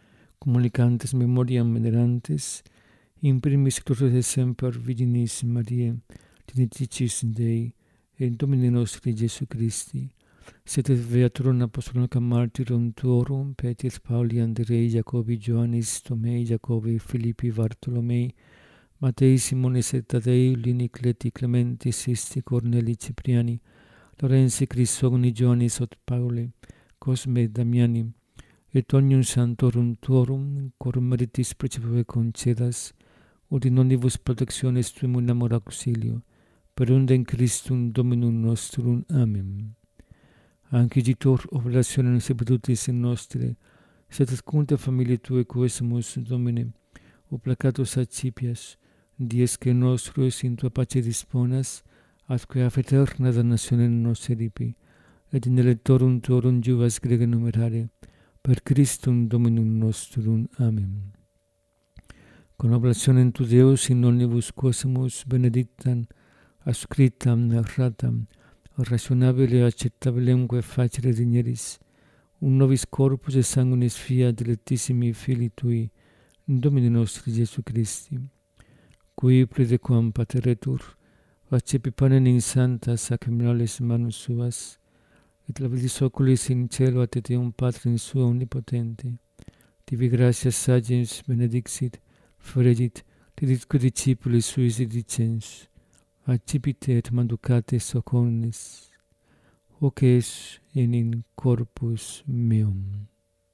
comunicantes memoriam venerantes, in primis Christus semper Virginis Mariae, Geneticis Dei, et Domini nostri Jesu Christi, sed Beaturum Apostolorum Martyrum tuorum, Petris Pauli, Andrei, Jacobi, Ioannis, Tomei, Jacobi, Philippi, Bartolomei, Matei, Simonis et Tadei, Lini, Cleti, Clementi, Sisti, Corneli, Cipriani, Lorenzi, Crisogni, Ioannis, ot Pauli, Cosme, Damiani, et omnium santorum tuorum, corum meritis principio concedas, ut in omnibus protectiones tuum in amor auxilio, per undem Christum Dominum nostrum. Amen. Anciditor oblationem sepetutis in nostre, sed adcunte familiae Tue quesumus, Domine, o placatus accipias, dies que nostros in Tua pace disponas, atque af eterna damnationem nos eripi, et in electorum Tuorum juvas grega numerare, per Christum Dominum nostrum. Amen. Con oblationem Tu Deus in omnibus quesumus benedictam, ascriptam, narratam, rationabile acceptabilemque facere digneris, un nobis corpus et sanguinis fiat dilectissimi Filii Tui, Domini nostri Jesu Christi, qui praedequam pateretur, accepi panem in sancta sacramentales manus suas, et lavidis oculis in cielo ad etiam Patrim sua omnipotente, tibi gratias sagens benedixit, fregit, diditque discipulis suis dicens, accipite et manducate socornis, hoc es in corpus meum.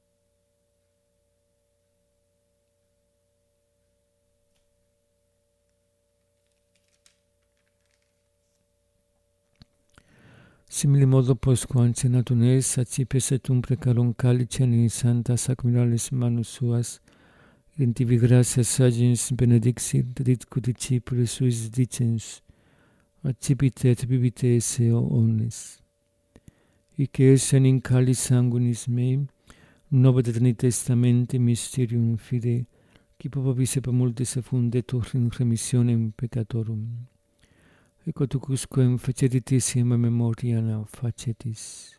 Simili modo postquam cenatum es, accipes et precarum calicem in sancta sacramentales manus suas, in tibi gratias sagens benedixit, diditque discipulis suis dicens, accipite et bibite esse omnes. Hic es in calis sanguinis mei, nobis et testamenti mysterium fide, qui popis et multis effundetur in remissionem peccatorum. Ecco tucusquem facetis in memoria facetis.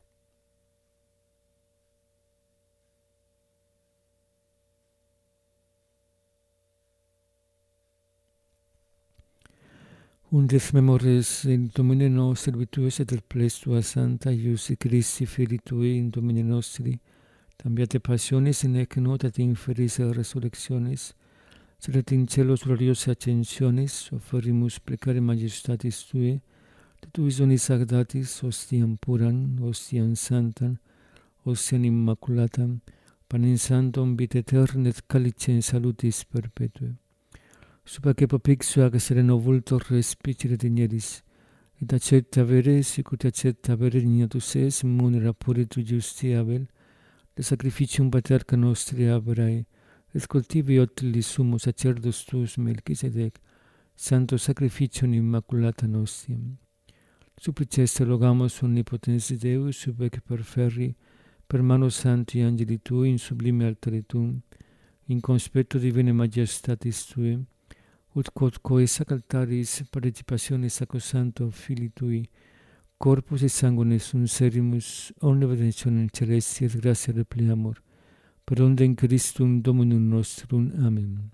Undes memores in Domine nostri virtues et pleistua Santa Iusi Christi Filii Tui in Domine nostri, tambiate passiones in ec not et inferis resurrectionis, sed et in celos gloriose ascensionis offerimus plecare majestatis Tui, de Tuis unis agdatis, ostiam puram, ostiam santam, ostiam immaculatam, panem santum vita aeternam et calicem salutis perpetue. Supa que popixu ac sereno vultor respicere digneris, et accepta vere, sicut accepta vere dignatus es, munera pure tu justi Abel, de sacrificium paterca nostri Abrae, et cultivi otilis sumus sacerdos tuus Melchisedec, santo sacrificium immaculata nostium. Suppliceste logamus omnipotens Deus, sub ec perferri, per mano santi angeli Tui, in sublime altare Tuum, in conspecto divine majestatis Tui, ut quod coes sacraltaris participationis sacrosanto Filii Tui, corpus et sanguinis unserimus omne benedictionem celesti et gratia repliamur, per undem Christum Dominum nostrum. Amen.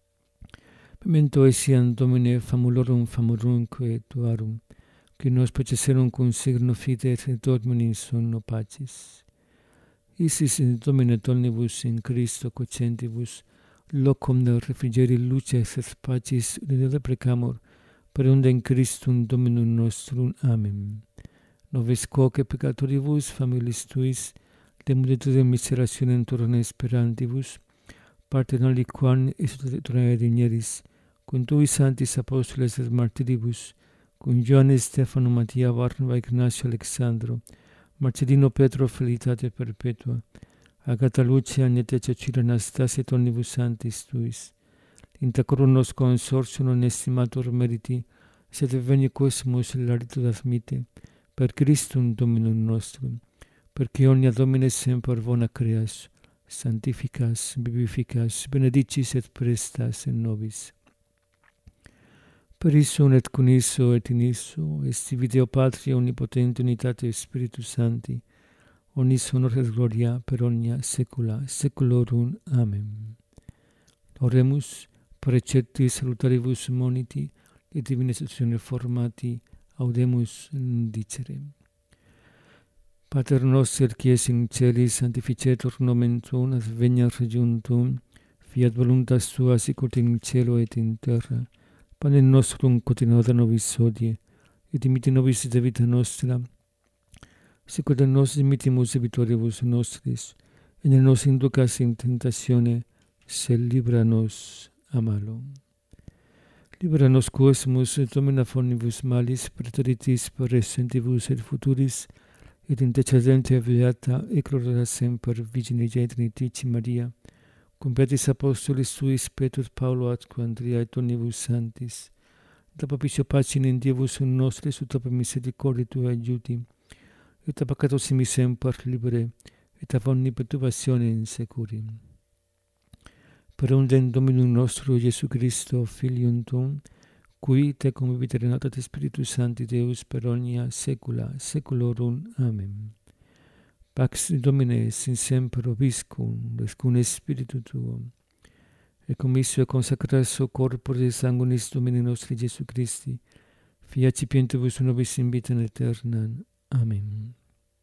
Memento etiam Domine famulorum famorumque Tuarum, qui nos processerum cum signo fide et dormium in sonno pacis. Isis in Domine omnibus in Christo cocentibus, locum de refrigeri luces et pacis unide precamur, per undem Christum Dominum nostrum. Amen. Noves quoque peccatoribus familis Tuis, de multitudine miserationem tuorum esperantibus, parte non liquam exultationem digneris, cum Tui santis apostoles et martiribus, cum Ioannis, Stefano, Mattia, Barnaba, Ignacio, Alexandro, Marcellino, Petro, Felicitate perpetua, Agata, Lucia, Agneta, Cecilia, Anastasia et omnibus santis Tuis, intacorum nos consortium non estimator meriti, sed veni quesumus laritud admite, per Christum Dominum nostrum, perque omnia Domine semper bona creas, sanctificas, vivificas, benedicis et prestas in nobis. Per isso et con isso et in isso, esti Deo Patria omnipotente unitate Spiritus Sancti, onis honor et gloria per omnia saecula saeculorum. Amen. Oremus, precepti salutaribus moniti, et divina istitutione formati, audemus dicere. Pater noster, qui es in celis, sanctificetur nomen tuum, adveniat regnum tuum, fiat voluntas tua sicut in cielo et in terra. Panem nostrum quotidianum da nobis hodie, et dimitte nobis debita nostra, sicut nos dimittimus debitoribus nostris, et ne nos inducas in tentatione, sed libera nos a malo. Libera nos quosmus, Domine omnibus malis, praeteritis presentibus et futuris, et intercedente beata et gloriosa semper Virgine Trinitate Maria, cum beatis apostolis suis Petrus Paulo atque Andrea et omnibus sanctis, et propicio pacem in Dievus nostris ut per misericordia tua aiuti, et a peccatos mi semper libere, et a omni perturbatione in securi. Per undem Dominum nostro Iesu Christo, Filium tuum, qui te convivit Renata et Spiritus Sancti Deus per omnia saecula saeculorum. Amen. Pax Domine sin semper vobiscum, et cum Spiritu tuo, et commisso et consecratio corporis et sanguinis Domini nostri Iesu Christi, fiat cipientibus nobis in vitam aeternam. Amen.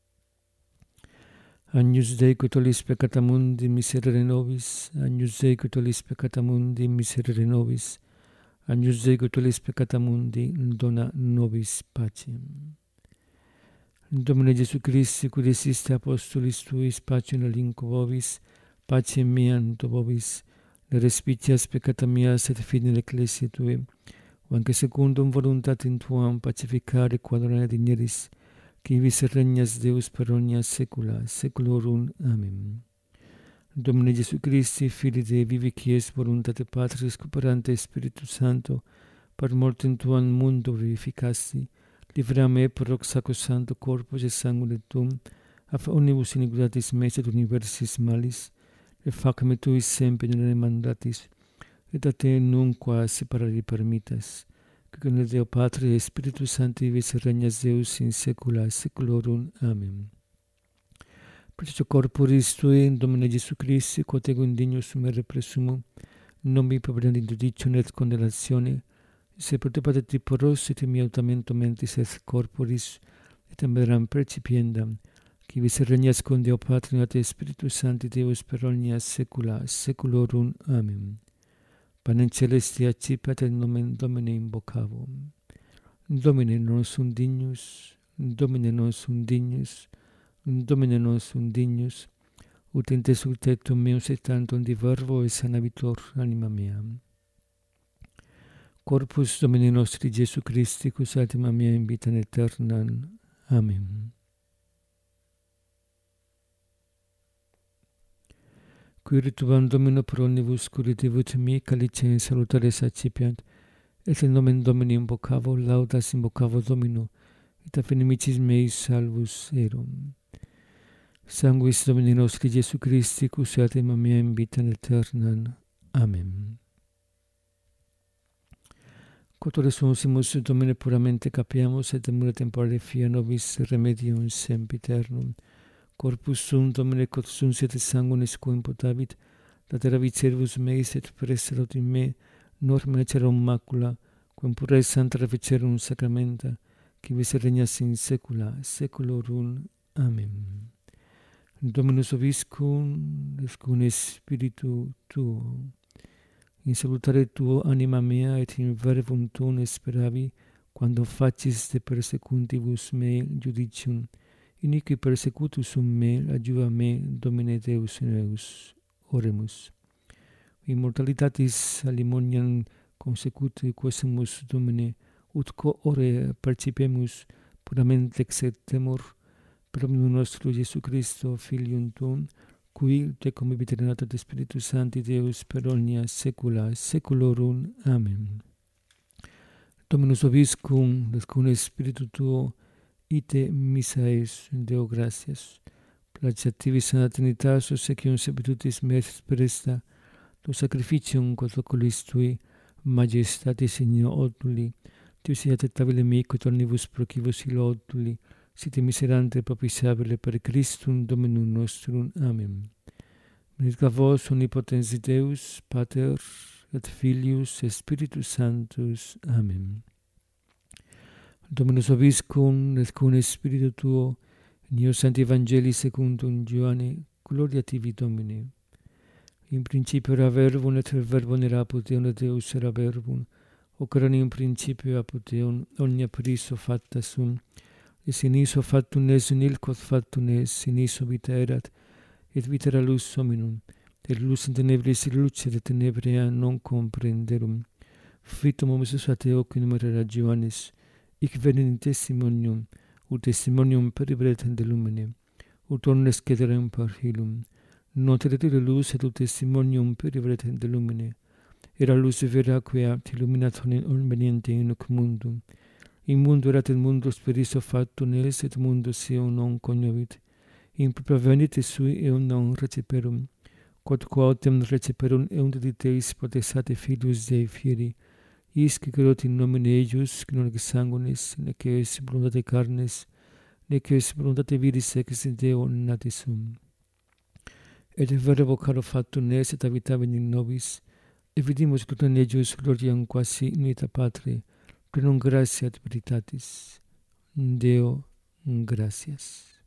Agnus Dei, qui tollis peccata mundi, miserere nobis. Agnus Dei, qui tollis peccata mundi, miserere nobis. Agnus Dei, qui tollis peccata mundi, dona nobis pacem. Domine Iesu Christi, qui desiste apostolis tuis, pacem alinquo vobis, pacem meam do vobis, le respicias peccata meas et fide ecclesiae tue, anche secundum voluntatem tuam pacificare quadrone digneris, qui vis regnas Deus per omnia saecula saeculorum. Amen. Domine Iesu Christi, Filii Dei vivi, qui es voluntate Patris cooperante Spiritus Sancto, per mortem tuam mundo vivificasti, livra me per hoc sacrosancto corpus et sanguine tuum, af omnibus iniquitatis meis et universis malis, et fac me tuis semper in mandatis, et a te nunquam separari permittas, que con Deo Patri et Spiritus Sancti vis regnas Deus in saecula saeculorum. Amen. Precio corporis tui, Domine Iesu Christi, quod ego indignus sumere presumum, non mi proverent in judicium et condenatione, se pro te pateti poros et mi autamento mentis et corporis, et amberam precipiendam, qui vis regnas con Deo Patri et Spiritus Sancti Deus per omnia saecula saeculorum. Amen. Panem celesti accipiat et nomen Domini invocavo. Domine non sum dignus, Domine non sum dignus, Domine non sum dignus, ut in te suctetum meus et tantum di verbo et sanabitur anima mea. Corpus Domini nostri Iesu Christi, cus ultima mea in vitam aeternam. Amen. Qui rituam Domino pro omnibus curativit mi, calicem salutares accipiat, et in nomen Domini invocavo, laudas invocavo Domino, et a inimicis meis salvus erum. Sanguis Domini nostri Iesu Christi, cus ultima mea in vitam aeternam. Amen. Quod sumus Domine puramente capiamus, et emula temporale fia nobis remedium sempiternum. Corpus sum Domine, quod sum siete sanguinis quo imputavit, latera servus meis et preserot in me, norma cerum macula, quem pure santa reficerum sacramenta, qui vis regnas in saecula saeculorum. Amen. Dominus vobiscum, et cum Spiritu tuo. In salutare tuo anima mea, et in verbum tuum speravi, quando facis de persecutibus me judicium, iniqui persecutus sum me, adjuva me, Domine Deus meus. Oremus. Immortalitatis alimoniam consecuti quesumus Domine, ut quo ore percipemus puramente exertemur, per omnium nostro Iesu Christo, Filium tuum, qui te convivit Renata et Spiritus Sancti Deus per omnia saecula saeculorum. Amen. Dominus vobiscum, et cum Spiritu tuo, ite missa es, Deo gratias. Placiativi sana Trinitas, ossequium servitutis meis presta, tu sacrificium quod oculis tui, majestatis in oduli, tu siat et tabile mei, quod omnibus procivos ilo oduli, sit miserante propitiabile per Christum Dominum nostrum. Amen. Benedicat vos omnipotens Deus, Pater et Filius et Spiritus Sanctus. Amen. Dominus vobiscum et cum spiritu tuo, in eo Sancti Evangelii secundum Ioanne, gloria tibi Domine. In principio era verbum, et verbum era apud Deum, et Deus era verbum, hoc erat in principio apud Deum, omnia per iso facta sunt, et in iso factum est, nil quod factum est, in iso vita erat, et vita era lux hominum, et lux in tenebris luce de tenebria non comprenderum. Fitum homus suate ocinum era Ioannis, hic venit in testimonium, ut testimonium peribret de lumine, ut omnes cederem per hilum. Non territore lux et ut testimonium peribret de lumine. Era lux vera queat illuminat omniente in hoc mundum. In mundo erat et mundus per iso factum est, et mundus eum non cognovit. In propria venite sui eum non receperum. Quod quautem receperum eum dediteis potestate Filius Dei fieri, isque creot in nomine eius, non ex sanguinis, nec ex voluntate carnes, nec ex voluntate viris ex Deo nati sum. Et verbo caro factum est, et habitavit in nobis, et vidimus gloriam eius gloriam quasi in vita Patri, plenum gratia et veritatis. Deo, gratias.